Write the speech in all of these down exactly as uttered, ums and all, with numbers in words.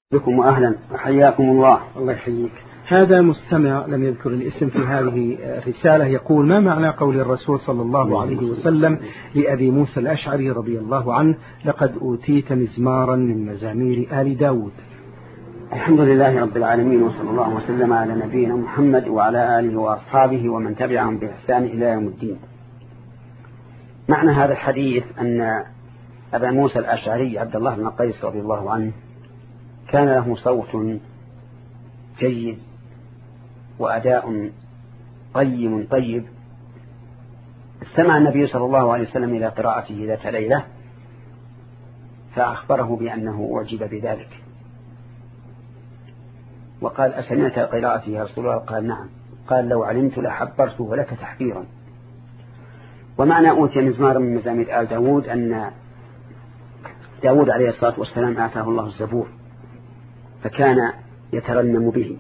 بكم وأهلا وحياكم الله. الله يحييك. هذا مستمع لم يذكر الاسم في هذه الرسالة يقول: ما معنى قول الرسول صلى الله عليه وسلم لأبي موسى الأشعري رضي الله عنه: لقد أوتيت مزمارا من مزامير آل داود؟ الحمد لله رب العالمين، وصلى الله وسلم على نبينا محمد وعلى آله وأصحابه ومن تبعهم بإحسان إلى يوم الدين. معنى هذا الحديث أن أبا موسى الأشعري عبد الله بن قيس رضي الله عنه كان له صوت جيد وأداء قيم طيب. استمع النبي صلى الله عليه وسلم إلى قراءته ذات ليلة فأخبره بأنه أعجب بذلك، وقال: أسمعت قراءتي يا رسول الله؟ قال: نعم. قال: لو علمت لحبرته لك تحبيرا. ومعنى أوتي مزمارا من مزامير آل داود أن داود عليه الصلاة والسلام آتاه الله الزبور فكان يترنم به،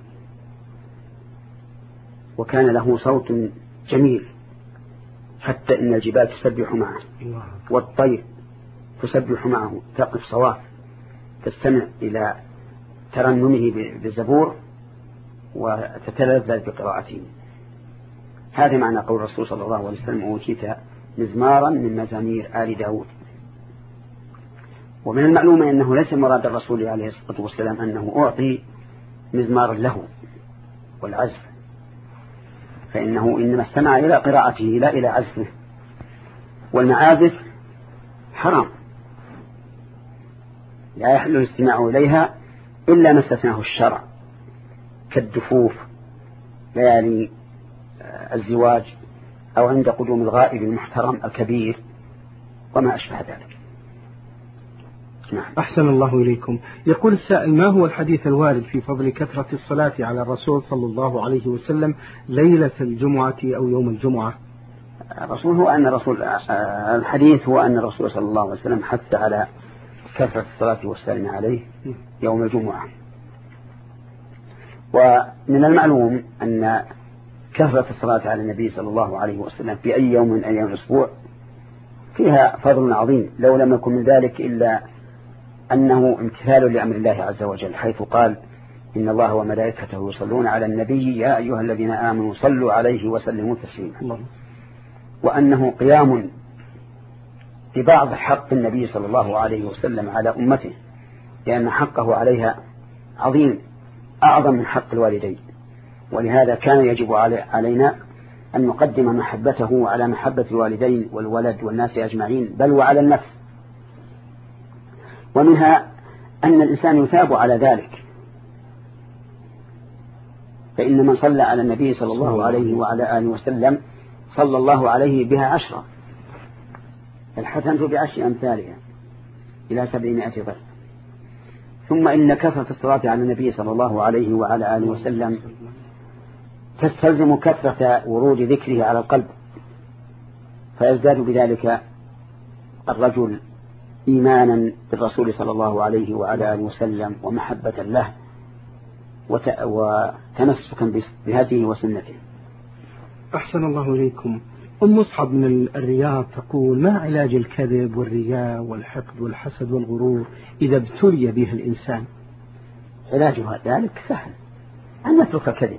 وكان له صوت جميل حتى إن الجبال تسبح معه والطير تسبح معه، تقف صواف تستمع إلى ترنمه بالزبور وتتلذذ بقراءته. هذا معنى قول الرسول صلى الله عليه وسلم: أوتيت مزمارا من مزامير آل داود. ومن المعلوم أنه ليس مراد الرسول عليه الصلاة والسلام أنه أعطي مزمارا له والعزف، فإنه إنما استمع إلى قراءته لا إلى عزفه، والمعازف حرام لا يحل الاستماع إليها إلا ما استثناه الشرع كالدفوف ليالي الزواج أو عند قدوم الغائب المحترم الكبير وما أشبه ذلك. نعم. أحسن الله إليكم. يقول السائل: ما هو الحديث الوارد في فضل كثرة الصلاة على الرسول صلى الله عليه وسلم ليلة الجمعة أو يوم الجمعة؟ الرسول هو أن الرسول الحديث هو أن الرسول صلى الله عليه وسلم حث على كثرة الصلاة والسلام عليه يوم الجمعة. ومن المعلوم أن كثرة الصلاة على النبي صلى الله عليه وسلم في أي يوم من أيام الأسبوع فيها فضل عظيم، لو لم يكن من ذلك إلا أنه امتثال لأمر الله عز وجل، حيث قال: إن الله وملائكته يصلون على النبي يا أيها الذين آمنوا صلوا عليه وسلموا تسليما. وأنه قيام ببعض حق النبي صلى الله عليه وسلم على أمته، لأن حقه عليها عظيم أعظم من حق الوالدين، ولهذا كان يجب علينا أن نقدم محبته على محبة الوالدين والولد والناس أجمعين، بل وعلى النفس. ومنها أن الإنسان يثاب على ذلك، فإن من صلى على النبي صلى الله عليه وعلى آله وسلم صلى الله عليه بها عشرة، الحسنة بعشر أمثالها إلى سبعمائة ضعف. ثم إن كثرة الصلاة على النبي صلى الله عليه وعلى آله وسلم تستلزم كثرة ورود ذكره على القلب، فيزداد بذلك الرجل إيمانا بالرسول صلى الله عليه وعلى آله وسلم ومحبة له وتمسكا بهديه وسنته. أحسن الله إليكم. أم مصعب من الرياض تقول: ما علاج الكذب والرياء والحقد والحسد والغرور إذا ابتلي به الإنسان؟ علاجها ذلك سهل، أن يترك الكذب،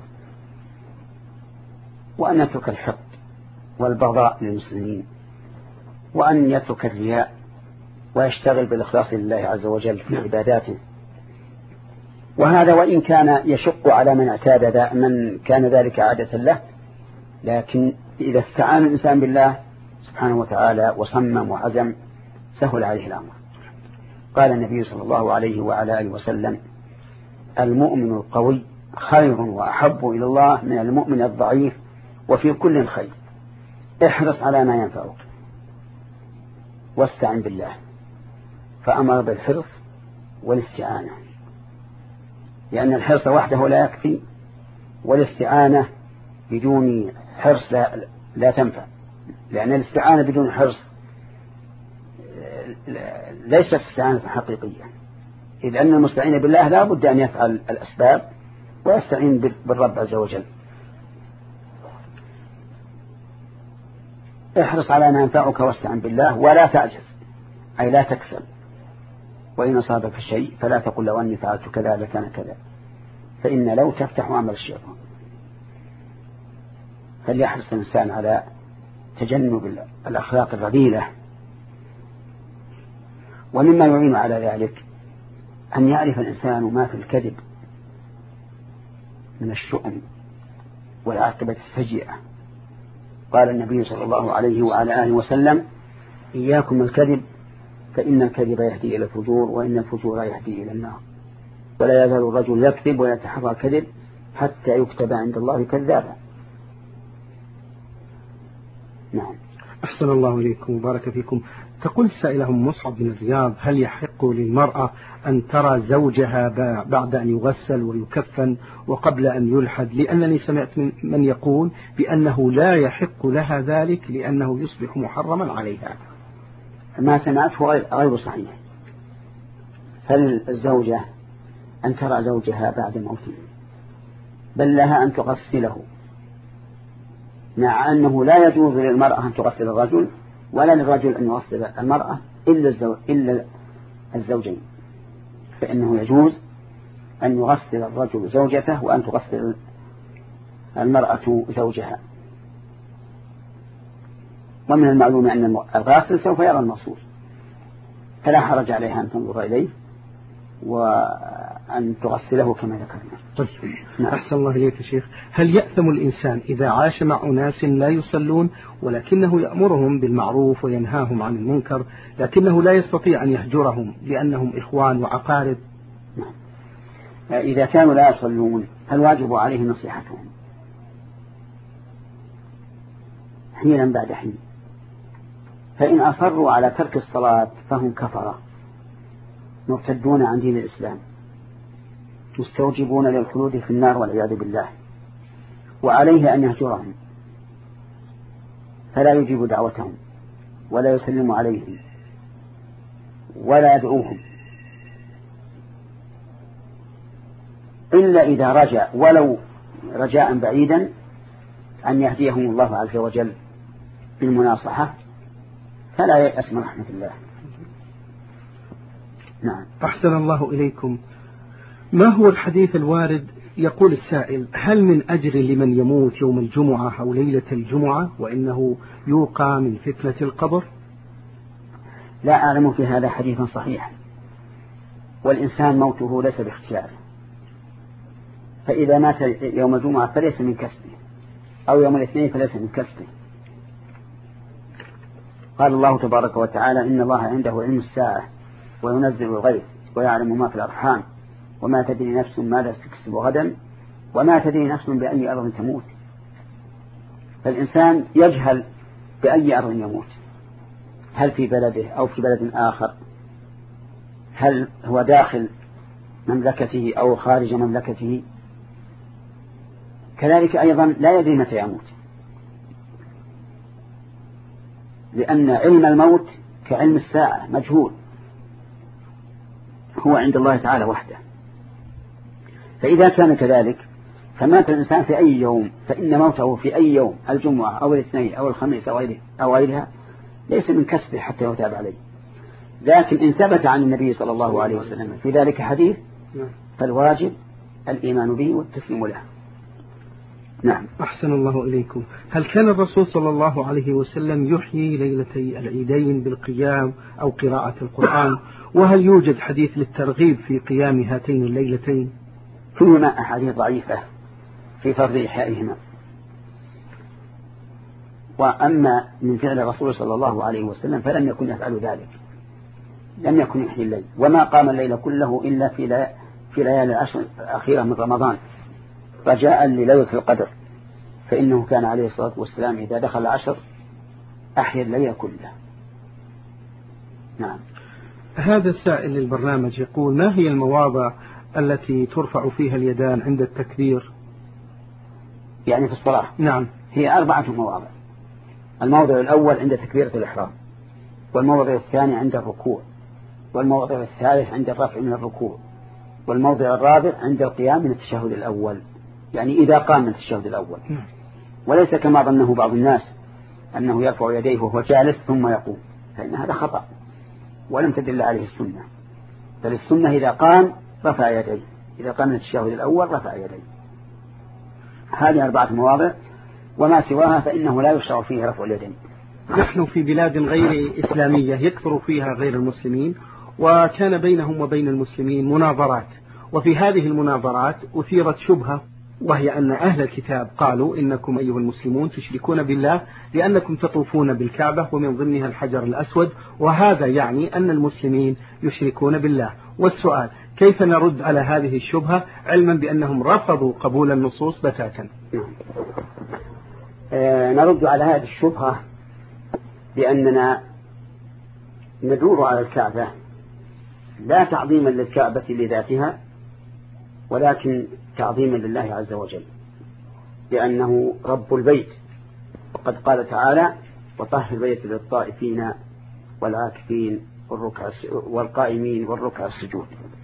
وأن يترك الحقد والبغضاء للمسلمين، وأن يترك الرياء ويشتغل بالإخلاص لله عز وجل في عباداته. وهذا وإن كان يشق على من اعتاد من كان ذلك عادة له، لكن إذا استعان الإنسان بالله سبحانه وتعالى وصمم وعزم سهل عليه الأمر. قال النبي صلى الله عليه وعلى آله وسلم: المؤمن القوي خير وأحب إلى الله من المؤمن الضعيف، وفي كل خير. احرص على ما ينفعك واستعن بالله، فأمر بالحرص والاستعانة، لأن الحرص وحده لا يكفي، والاستعانة بدون حرص لا, لا تنفع، لأن الاستعانة بدون حرص ليست استعانة حقيقية، إذ أن المستعين بالله لا بد أن يفعل الأسباب ويستعين بالرب عز وجل. احرص على ما ينفعك واستعن بالله ولا تعجز، أي لا تكسل، وإن أصابك شيء فلا تقل لو أني فعلت كذا لكان كذا، فإن لو تفتح عمل الشيطان. فليحرص الإنسان على تجنب الأخلاق الرذيلة. ومما يعين على ذلك أن يعرف الإنسان ما في الكذب من الشؤم والعاقبة السيئة. قال النبي صلى الله عليه وعلى آله وسلم: إياكم الكذب فإن الكذب يهدي إلى الفجور وإن الفجور يهدي إلى النار، ولا يزال الرجل يكذب ويتحرى الكذب حتى يكتب عند الله كذابا. نعم. أحسن الله إليكم وبارك فيكم. تقول السائلة مصعب بن الرياض: هل يحق للمرأة أن ترى زوجها بعد أن يغسل ويكفن وقبل أن يلحد؟ لأنني سمعت من من يقول بأنه لا يحق لها ذلك لأنه يصبح محرما عليها. ما سمعته غير صحيح. فالزوجة أن ترى زوجها بعد موته، بل لها أن تغسله، مع أنه لا يجوز للمرأة أن تغسل الرجل ولا للرجل أن يغسل المرأة إلا, الزوج إلا الزوجين، فإنه يجوز أن يغسل الرجل زوجته وأن تغسل المرأة زوجها. ومن المعلوم أن الغاسل سوف يرى المغسول، فلا حرج عليها أن تنظر إليه وأن تغسله كما ذكرنا. طيب. نعم. أحسن الله إليك يا شيخ. هل يأثم الإنسان إذا عاش مع أناس لا يصلون ولكنه يأمرهم بالمعروف وينهاهم عن المنكر، لكنه لا يستطيع أن يهجرهم لأنهم إخوان وعقارب؟ نعم. إذا كانوا لا يصلون فالواجب عليه نصيحتهم حينا بعد حين، فإن أصروا على ترك الصلاة فهم كفرة مرتدون عن دين الإسلام مستوجبون للخلود في النار والعياذ بالله، وعليه أن يهجرهم فلا يجيب دعوتهم ولا يسلم عليهم ولا يدعوهم إلا إذا رجع ولو رجاء بعيدا أن يهديهم الله عز وجل بالمناصحة، فلا يأس من رحمة الله. نعم. أحسن الله إليكم. ما هو الحديث الوارد؟ يقول السائل: هل من أجر لمن يموت يوم الجمعة أو ليلة الجمعة وإنه يوقى من فتنة القبر؟ لا أعلم في هذا حديثا صحيح، والإنسان موته ليس باختياره، فإذا مات يوم الجمعة فليس من كسبه، أو يوم الاثنين فليس من كسبه. قال الله تبارك وتعالى: إن الله عنده علم الساعة وينزل الغيث ويعلم ما في الأرحام وما تدري نفس ماذا تكسب غدا وما تدري نفس بأي أرض تموت. فالإنسان يجهل بأي أرض يموت، هل في بلده أو في بلد آخر، هل هو داخل مملكته أو خارج مملكته. كذلك أيضا لا يدري متى يموت، لأن علم الموت كعلم الساعة مجهول، هو عند الله تعالى وحده. فإذا كان كذلك فمات الإنسان في أي يوم فإن موته في أي يوم، الجمعة أو الاثنين أو الخميس أو غيرها، ليس من كسبه حتى يتاب عليه. لكن إن ثبت عن النبي صلى الله عليه وسلم في ذلك حديث فالواجب الإيمان به والتسليم له. نعم. أحسن الله إليكم. هل كان الرسول صلى الله عليه وسلم يحيي ليلتي العيدين بالقيام أو قراءة القرآن؟ وهل يوجد حديث للترغيب في قيام هاتين الليلتين؟ فيهما أحاديث ضعيفة في فرض إحيائهما. وأما من فعل الرسول صلى الله عليه وسلم فلم يكن يفعل ذلك، لم يكن يحيي الليل، وما قام الليل كله إلا في في ليالي العشر الأخيرة من رمضان رجاء لليلة القدر، فإنه كان عليه الصلاة والسلام إذا دخل العشر أحيا الليل كله. نعم. هذا السائل للبرنامج يقول: ما هي المواضع التي ترفع فيها اليدان عند التكبير؟ يعني في الصلاة؟ نعم. هي أربعة مواضع. الموضع الأول عند تكبيرة الإحرام، والموضع الثاني عند الركوع، والموضع الثالث عند الرفع من الركوع، والموضع الرابع عند القيام من التشهد الأول، يعني إذا قام من التشهد الأول. وليس كما ظنه بعض الناس أنه يرفع يديه وهو جالس ثم يقوم، فإن هذا خطأ ولم تدل عليه السنة. بل السنة إذا قام رفع يديه، إذا قام التشهد الأول رفع يديه. هذه أربعة مواضع، وما سواها فإنه لا يشرع فيه رفع اليدين. نحن في بلاد غير إسلامية يكثر فيها غير المسلمين، وكان بينهم وبين المسلمين مناظرات، وفي هذه المناظرات أثيرت شبهة، وهي أن أهل الكتاب قالوا إنكم أيها المسلمون تشركون بالله لأنكم تطوفون بالكعبة ومن ضمنها الحجر الأسود، وهذا يعني أن المسلمين يشركون بالله. والسؤال كيف نرد على هذه الشبهة علما بأنهم رفضوا قبول النصوص بتاتا؟ آه نرد على هذه الشبهة بأننا ندور على الكعبة لا تعظيما للكعبة لذاتها، ولكن تعظيما لله عز وجل، لأنه رب البيت، وقد قال تعالى: وطهر البيت للطائفين والعاكفين والركع والقائمين والركع السجود.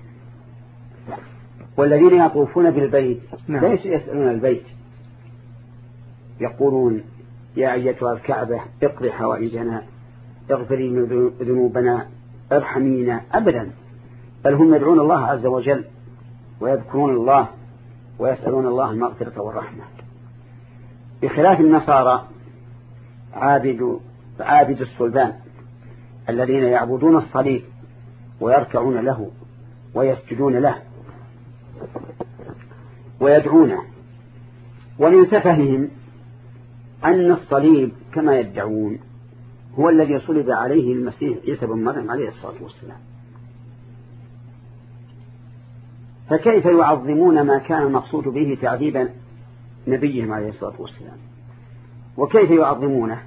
والذين يطوفون بالبيت ليسوا يسألون البيت يقولون: يا أيتها الكعبة اقضي حوائجنا، اغفري ذنوبنا، ارحمينا، أبدا، بل هم يدعون الله عز وجل ويذكرون الله ويسألون الله المغفرة والرحمة، بخلاف النصارى عابد عابد الصلبان الذين يعبدون الصليب ويركعون له ويسجدون له ويدعونه. ومن سفههم أن الصليب كما يدعون هو الذي صلب عليه المسيح عيسى بن مريم عليه الصلاة والسلام، فكيف يعظمون ما كان المقصود به تعذيب نبيهم عليه الصلاة والسلام؟ وكيف يعظمونه؟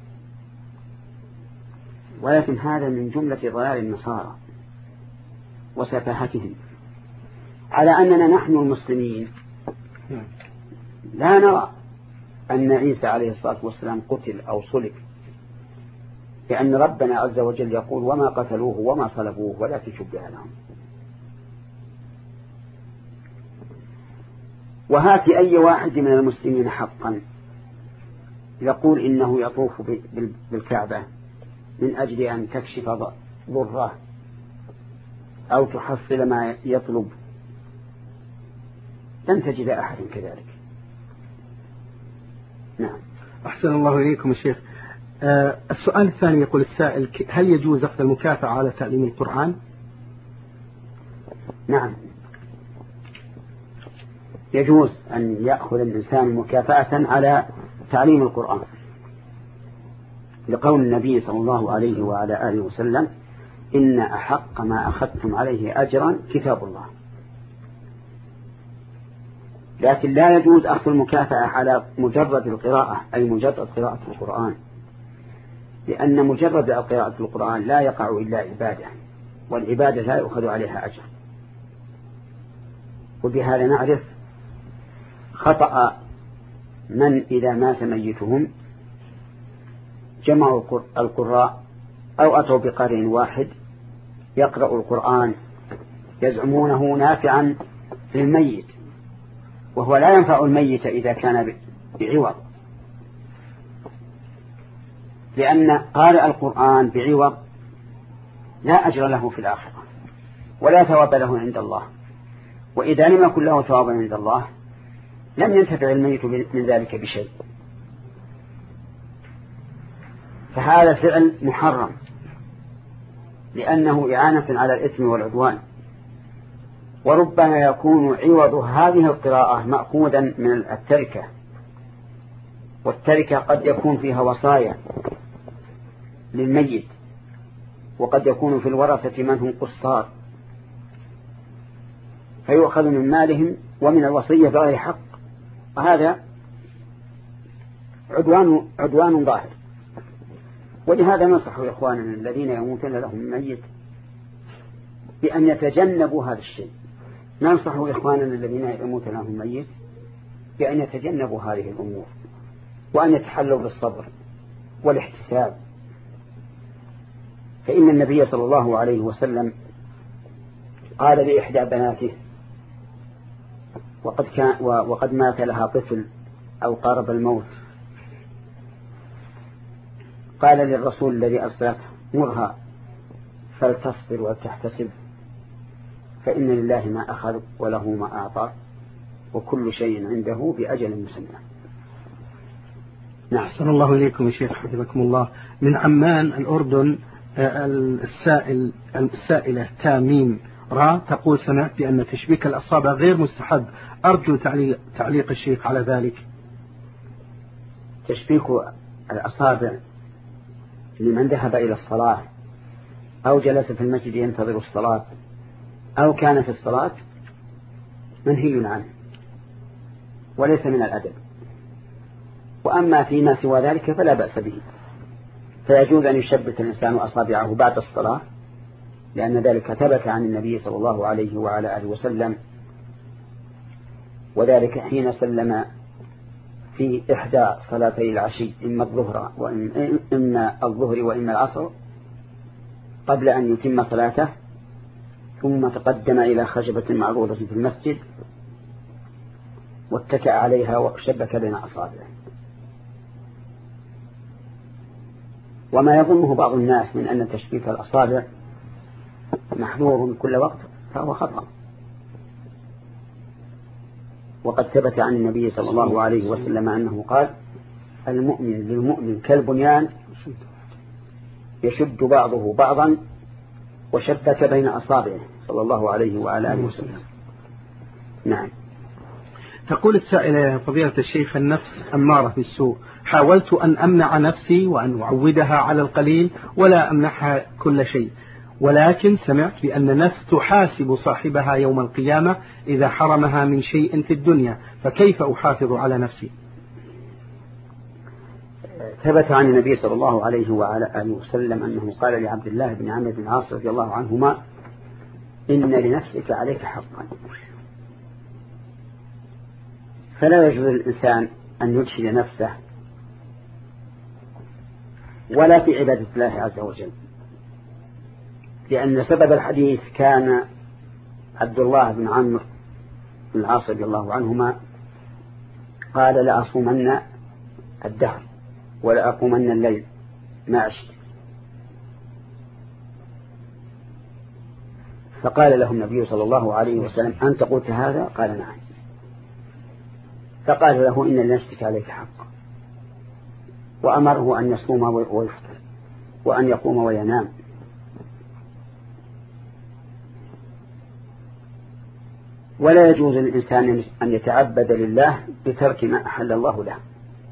ولكن هذا من جملة ضلال النصارى وسفاهتهم، على أننا نحن المسلمين لا نرى أن عيسى عليه الصلاة والسلام قتل أو صلب، لأن ربنا عز وجل يقول: وما قتلوه وما صلبوه ولكن شبه لهم. وهات أي واحد من المسلمين حقا يقول إنه يطوف بالكعبة من أجل أن تكشف ضره أو تحصل ما يطلب، لن تجد أحد كذلك. نعم. أحسن الله إليكم الشيخ. آه السؤال الثاني يقول السائل: هل يجوز أخذ المكافأة على تعليم القرآن؟ نعم، يجوز أن يأخذ الإنسان مكافأة على تعليم القرآن، لقول النبي صلى الله عليه وعلى آله وسلم: إن أحق ما أخذتم عليه أجرا كتاب الله. لكن لا يجوز أخذ المكافأة على مجرد القراءة، أي مجرد قراءة القرآن، لأن مجرد قراءة القرآن لا يقع إلا عبادة، والعبادة لا يؤخذ عليها أجر. وبهذا نعرف خطأ من إذا مات ميتهم جمعوا القراء أو أتوا بقارئ واحد يقرأ القرآن يزعمونه نافعا للميت، وهو لا ينفع الميت إذا كان بعوض، لأن قارئ القرآن بعوض لا أجر له في الآخرة ولا ثواب له عند الله، وإذا لم يكن له ثواب عند الله لم ينتفع الميت من ذلك بشيء. فهذا فعل محرم لأنه إعانة على الإثم والعدوان، وربما يكون عوض هذه القراءة مأخوذا من التركة، والتركة قد يكون فيها وصايا للميت، وقد يكون في الورثة من هم قصار فيؤخذ من مالهم ومن الوصية بغير حق، وهذا عدوان عدوان ظاهر. ولهذا ننصح إخواننا الذين يموتون لهم ميت بأن يتجنبوا هذا الشيء. ننصح إخواننا الذين يموت لهم ميت بأن يتجنبوا هذه الأمور، وأن يتحلوا بالصبر والاحتساب، فإن النبي صلى الله عليه وسلم قال لإحدى بناته وقد, كان وقد مات لها طفل أو قارب الموت، قال للرسول الذي أرسلته: مرها فلتصبر وتحتسب فإن لله ما أخذ وله ما أعطى وكل شيء عنده بأجل مسمى. نعم. أحسن الله إليكم يا شيخ حفظكم الله. من عمان الأردن السائل السائلة تاميم را تقول: سمعت بأن تشبيك الأصابع غير مستحب، أرجو تعليق, تعليق الشيخ على ذلك. تشبيك الأصابع لمن ذهب إلى الصلاة أو جلس في المسجد ينتظر الصلاة أو كان في الصلاة منهي عنه وليس من الأدب. وأما فيما سوى ذلك فلا بأس به، فيجوز أن يشبك الإنسان أصابعه بعد الصلاة، لأن ذلك ثبت عن النبي صلى الله عليه وعلى آله وسلم، وذلك حين سلم في إحدى صلاتي العشي إما الظهر وإما الظهر وإما العصر قبل أن يتم صلاته، ثم تقدم إلى خشبة معروضة في المسجد واتكأ عليها وشبك بين أصابعه. وما يظنه بعض الناس من أن تشبيك الأصابع محظور كل وقت فهو خطأ، وقد ثبت عن النبي صلى الله عليه وسلم أنه قال: المؤمن للمؤمن كالبنيان يشد بعضه بعضا وشبك بين أصابعه صلى الله عليه وعلى آله وسلم. نعم. تقول السائلة: فضيلة الشيخ، النفس أمارة بالسوء، حاولت أن أمنع نفسي وأن أعودها على القليل ولا أمنحها كل شيء، ولكن سمعت بأن النفس تحاسب صاحبها يوم القيامة إذا حرمها من شيء في الدنيا، فكيف أحافظ على نفسي؟ ثبت عن النبي صلى الله عليه وعلى آله وسلم أنه قال لعبد الله بن عمرو بن العاص رضي الله عنهما: إن لنفسك عليك حقا. فلا يجوز للإنسان أن يجحد نفسه ولا في عبادة الله عز وجل، لأن سبب الحديث كان عبد الله بن عمرو بن العاص رضي الله عنهما قال: لأصومن الدهر ولا أقومن الليل ما عشت. فقال له النبي صلى الله عليه وسلم: أنت قلت هذا؟ قال: نعم. فقال له: إن لنفسك عليك حق، وأمره أن يصوم ويفطر وأن يقوم وينام. ولا يجوز للإنسان أن يتعبد لله بترك ما أحل الله له،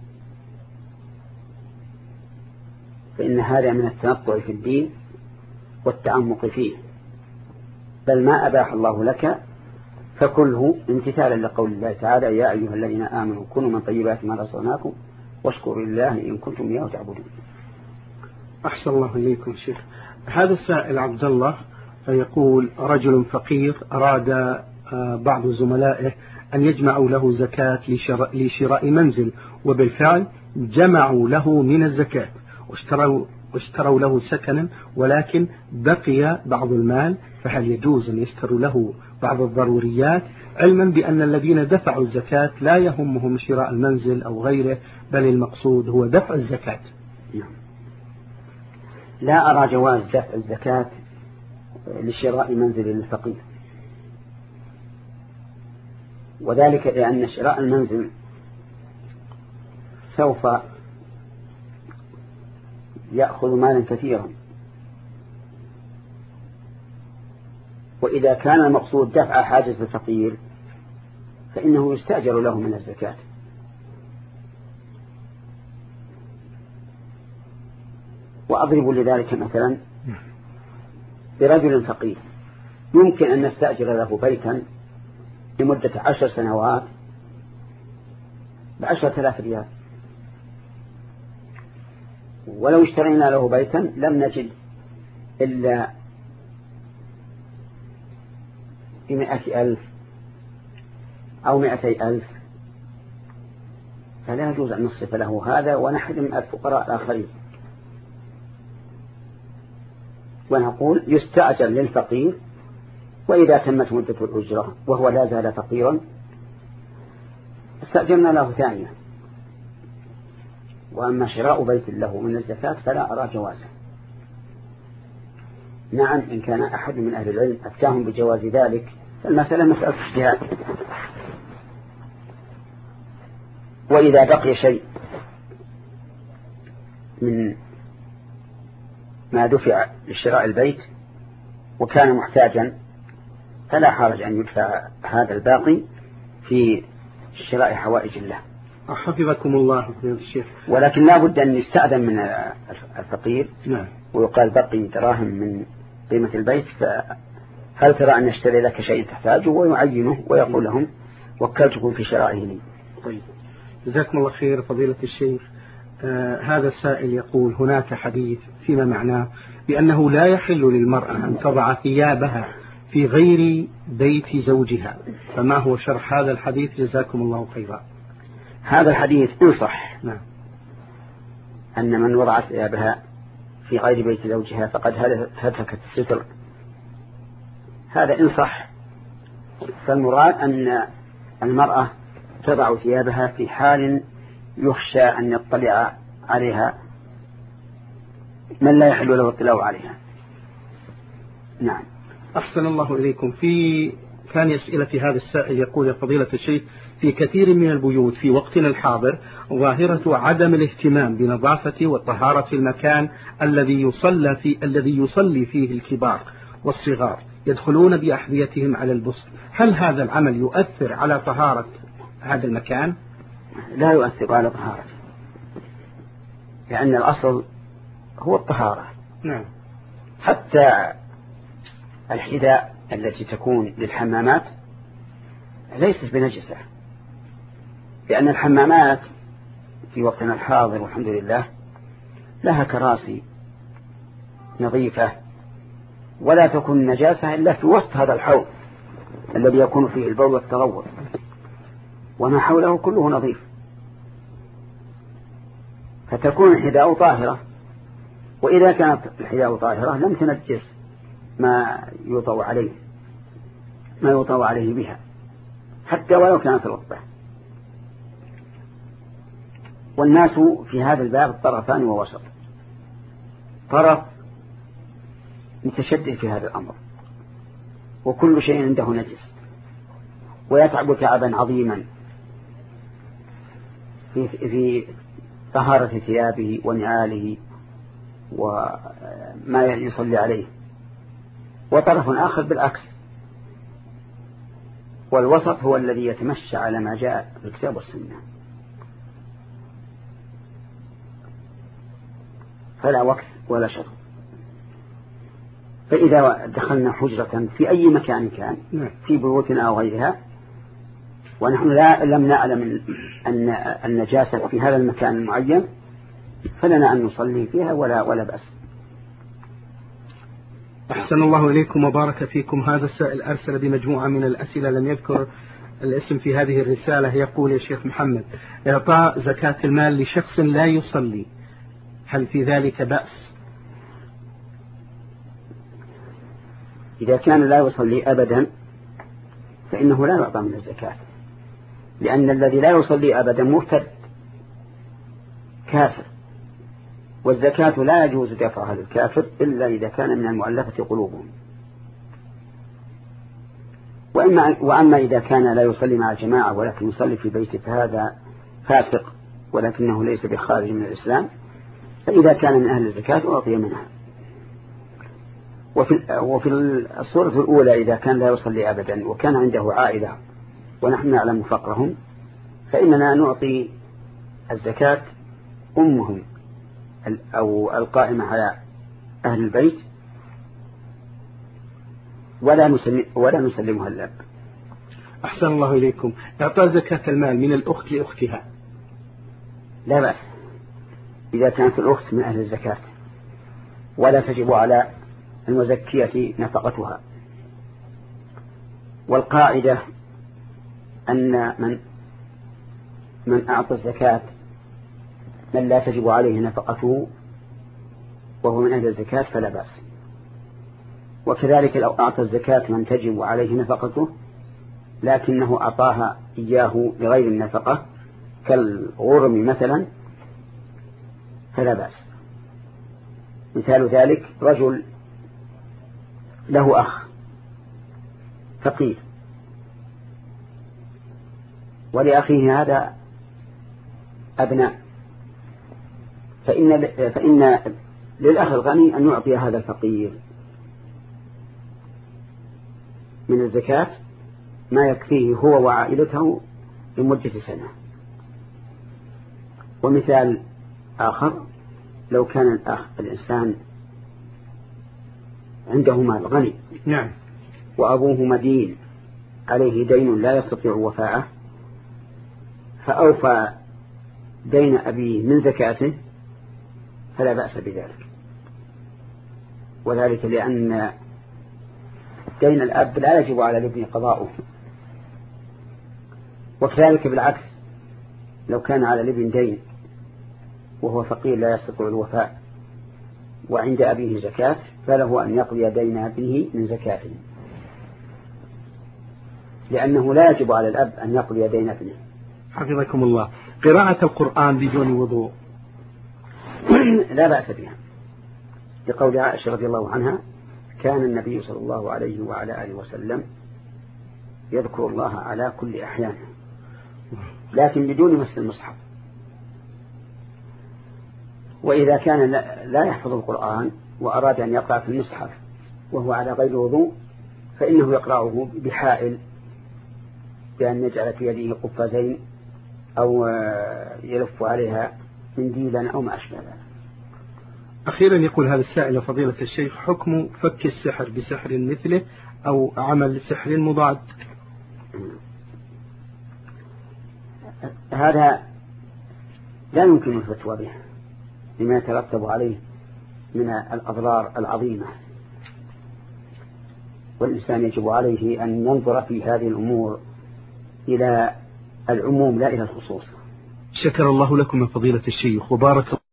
فإن هذا من التنطع في الدين والتعمق فيه، بل ما أباح الله لك فكله امتثالا لقول الله تعالى: يا أيها الذين آمنوا كلوا من طيبات ما رزقناكم واشكروا لله إن كنتم إياه تعبدون. أحسن الله إليكم شيخ. هذا السائل عبد الله يقول: رجل فقير أراد بعض زملائه أن يجمعوا له زكاة لشراء, لشراء منزل، وبالفعل جمعوا له من الزكاة واشتروا, واشتروا له سكنا، ولكن بقي بعض المال، فهل يجوز أن يشتروا له بعض الضروريات، علما بأن الذين دفعوا الزكاة لا يهمهم شراء المنزل أو غيره، بل المقصود هو دفع الزكاة؟ لا أرى جواز دفع الزكاة لشراء منزل للفقير، وذلك لأن شراء المنزل سوف يأخذ مالا كثيرا، وإذا كان المقصود دفع حاجة الفقير فإنه يستأجر له من الزكاة. وأضرب لذلك مثلا برجل فقير يمكن أن نستأجر له بيتا لمدة عشر سنوات بعشرة آلاف ريال، ولو اشترينا له بيتا لم نجد إلا بمئة ألف أو مئتي ألف، فلا يجوز أن نصرف له هذا ونحرم الفقراء الآخرين. ونقول يستأجر للفقير، وإذا تمت مدة الأجرة وهو لا زال فقيرا استأجرنا له ثانية. وأما شراء بيت له من الزكاة فلا أرى جوازه. نعم إن كان أحد من أهل العلم أفتاهم بجواز ذلك فالمسألة مسألة اجتهاد. وإذا بقي شيء من ما دفع لشراء البيت وكان محتاجا فلا حرج أن يدفع هذا الباقي في شراء حوائج الله. حفظكم الله يا الشيخ. ولكن لا بد أن يستأذن من الفقير. نعم. ويقال بقي دراهم من قيمة البيت فهل ترى أن يشتري لك شيء تحتاجه ويعينه ويقول لهم وكلتكم في شرائه لي. طيب جزاكم الله خير فضيلة الشيخ. آه هذا السائل يقول هناك حديث فيما معناه بأنه لا يحل للمرأة أن تضع ثيابها في غير بيت زوجها، فما هو شرح هذا الحديث جزاكم الله خيرا؟ هذا الحديث إن صح نعم أن من وضعت ثيابها في غير بيت زوجها فقد هتكت الستر، هذا إن صح. فالمراد أن المرأة تضع ثيابها في حال يخشى أن يطلع عليها من لا يحل له الاطلاع عليها. نعم. أحسن الله إليكم. في كان أسئلة في هذا السائل يقول يا فضيلة الشيخ في كثير من البيوت في وقتنا الحاضر ظاهرة عدم الاهتمام بنظافة وطهارة المكان الذي يصلى في الذي يصلي فيه الكبار والصغار، يدخلون بأحذيتهم على البسط، هل هذا العمل يؤثر على طهارة هذا المكان؟ لا يؤثر على طهارته، لأن الأصل هو الطهارة. نعم. حتى الحذاء التي تكون للحمامات ليست بنجسة، لأن الحمامات في وقتنا الحاضر والحمد لله لها كراسي نظيفة، ولا تكون نجاسة إلا في وسط هذا الحوض الذي يكون فيه البول والتغوط، وما حوله كله نظيف، فتكون الحذاء طاهرة. وإذا كانت الحذاء طاهرة لم تنجس ما يوطأ عليه ما يوطأ عليه بها حتى ولو كانت رطبة. والناس في هذا الباب طرفان ووسط، طرف متشدد في هذا الأمر وكل شيء عنده نجس ويتعب تعبا عظيما في في طهارة ثيابه ونعاله وما يصلي عليه، وطرف آخر بالعكس. والوسط هو الذي يتمشى على ما جاء في الكتاب والسنة، فلا وكس ولا شر. فإذا دخلنا حجرة في أي مكان كان في بيوتنا أو غيرها ونحن لا لم نعلم أن النجاسة في هذا المكان المعين فلنا أن نصلي فيها ولا ولا بأس. أحسن الله إليكم وبارك فيكم. هذا السائل أرسل بمجموعة من الأسئلة لم يذكر الاسم في هذه الرسالة. يقول يا شيخ محمد إعطاء زكاة المال لشخص لا يصلي هل في ذلك بأس؟ إذا كان لا يصلي أبدا فإنه لا يعطى من الزكاة، لأن الذي لا يصلي أبدا مرتد كافر، والزكاة لا يجوز دفعها للكافر إلا إذا كان من المؤلفة قلوبهم. وإما وأما إذا كان لا يصلي مع الجماعة ولكن يصلي في بيته فهذا فاسق ولكنه ليس بخارج من الإسلام، فإذا كان من أهل الزكاة أعطي منها. وفي, وفي الصورة الأولى إذا كان لا يصلي أبدا وكان عنده عائلة ونحن نعلم فقرهم فإننا نعطي الزكاة أمهم أو القائمة على أهل البيت ولا نسلم ولا نسلمها الأب. أحسن الله إليكم. إعطاء زكاة المال من الأخت لأختها لا بأس إذا كانت الأخت من أهل الزكاة ولا تجب على المزكية نفقتها. والقاعدة أن من من أعطى الزكاة من لا تجب عليه نفقته وهو من أهل الزكاة فلا بأس. وكذلك لو أعطى الزكاة من تجب عليه نفقته لكنه أعطاها إياه لغير النفقة كالغرم مثلا فلا بأس. مثال ذلك رجل له أخ فقير ولأخيه هذا أبناء، فإن, فإن للأخ الغني أن يعطي هذا الفقير من الزكاة ما يكفيه هو وعائلته لمدة سنة. ومثال آخر، لو كان الأخ الإنسان عنده مال غني نعم وأبوه مدين عليه دين لا يستطيع وفاءه، فأوفى دين أبيه من زكاته فلا بأس بذلك، وذلك لأن دين الأب لا يجب على الابن قضاؤه. وكذلك بالعكس، لو كان على الابن دين وهو فقير لا يستطيع الوفاء وعند أبيه زكاة فله أن يقضي دين أبيه من زكاته، لأنه لا يجب على الأب أن يقضي دين ابنه. حفظكم الله. قراءة القرآن بدون وضوء لا بأس بها، لقول عائشة رضي الله عنها كان النبي صلى الله عليه وعلى آله وسلم يذكر الله على كل أحيان لكن بدون مس المصحف. وإذا كان لا يحفظ القرآن وأراد أن يقرأ في المصحف وهو على غير وضوء فإنه يقرأه بحائل، بأن يجعل في يده قفازين أو يلف عليها منديلا أو ما أشبه ذلك. أخيرا يقول هذا السائل فضيلة الشيخ: حكم فك السحر بسحر مثله أو عمل سحر مضاد؟ هذا لا يمكن الفتوى به لما يترتب عليه من الأضرار العظيمة، والإنسان يجب عليه أن ينظر في هذه الأمور إلى العموم لا إلى الخصوص. شكر الله لكم يا فضيلة الشيخ وبارك